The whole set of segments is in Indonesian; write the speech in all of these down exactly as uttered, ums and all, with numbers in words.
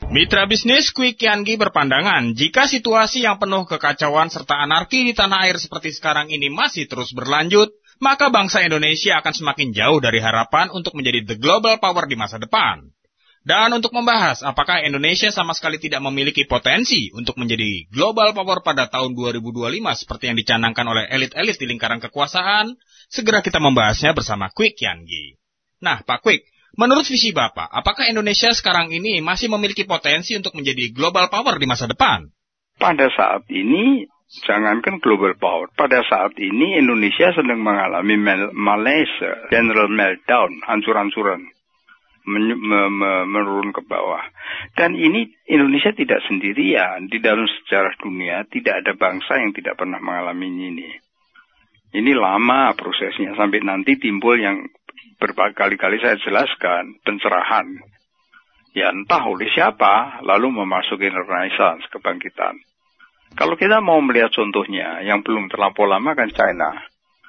Mitra bisnis Quick Yanggi berpandangan, jika situasi yang penuh kekacauan serta anarki di tanah air seperti sekarang ini masih terus berlanjut, maka bangsa Indonesia akan semakin jauh dari harapan untuk menjadi the global power di masa depan. Dan untuk membahas apakah Indonesia sama sekali tidak memiliki potensi untuk menjadi global power pada tahun dua ribu dua puluh lima seperti yang dicanangkan oleh elit-elit di lingkaran kekuasaan, segera kita membahasnya bersama Quick Yanggi. Nah, Pak Quick, menurut visi Bapak, apakah Indonesia sekarang ini masih memiliki potensi untuk menjadi global power di masa depan? Pada saat ini, jangankan global power, pada saat ini Indonesia sedang mengalami malaise, general meltdown, hancur-hancuran, men- me- me- menurun ke bawah. Dan ini Indonesia tidak sendirian. Di dalam sejarah dunia, tidak ada bangsa yang tidak pernah mengalami ini. Ini lama prosesnya, sampai nanti timbul yang berkali-kali saya jelaskan, pencerahan. Ya entah oleh siapa, lalu memasuki renaissance, kebangkitan. Kalau kita mau melihat contohnya, yang belum terlampau lama kan China.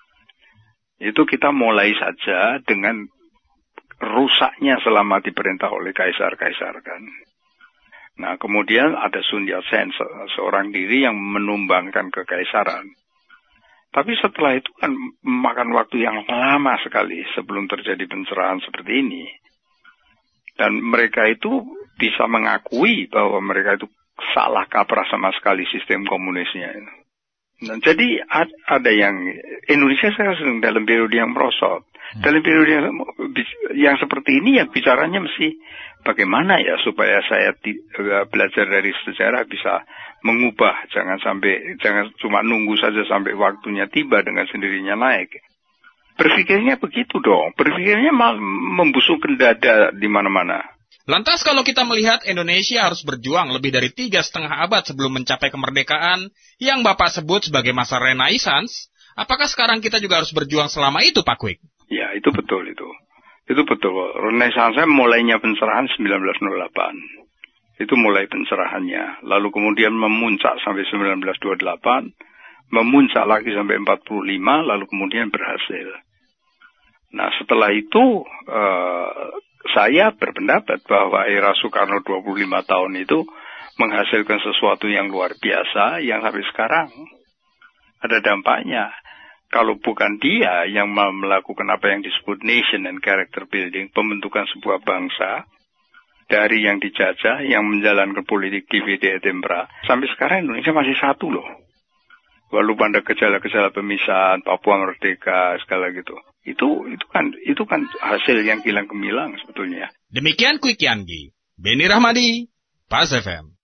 Itu kita mulai saja dengan rusaknya selama diperintah oleh kaisar-kaisar kan. Nah kemudian ada Sun Yat-sen, seorang diri yang menumbangkan kekaisaran. Tapi setelah itu kan memakan waktu yang lama sekali sebelum terjadi pencerahan seperti ini. Dan mereka itu bisa mengakui bahwa mereka itu salah kaprah sama sekali sistem komunisnya. Nah, jadi ada yang Indonesia sekarang sedang dalam periode yang merosot. Hmm. Dalam periode yang, yang seperti ini ya bicaranya mesti bagaimana ya supaya saya ti, belajar dari sejarah bisa mengubah, jangan sampai jangan cuma nunggu saja sampai waktunya tiba dengan sendirinya naik. Berpikirnya begitu dong, berpikirnya mal membusukkan dada di mana-mana. Lantas kalau kita melihat Indonesia harus berjuang lebih dari tiga setengah abad sebelum mencapai kemerdekaan yang Bapak sebut sebagai masa renaissance, apakah sekarang kita juga harus berjuang selama itu, Pak Quick? Ya, itu betul itu. Itu betul. Renaissance mulainya pencerahan sembilan belas nol delapan. Itu mulai pencerahannya. Lalu kemudian memuncak sampai sembilan belas dua puluh delapan. Memuncak lagi sampai empat puluh lima. Lalu kemudian berhasil. Nah setelah itu uh, saya berpendapat bahwa era Soekarno dua puluh lima tahun itu menghasilkan sesuatu yang luar biasa. Yang sampai sekarang ada dampaknya. Kalau bukan dia yang melakukan apa yang disebut nation and character building. Pembentukan sebuah bangsa. Dari yang dijajah, yang menjalankan politik divide et impera, sampai sekarang Indonesia masih satu loh. Walaupun ada gejala-gejala pemisahan, Papua merdeka, segala gitu. Itu itu kan itu kan hasil yang kilang gemilang sebetulnya. Demikian Quick Yanggi, Beni Rahmadi, Pas F M.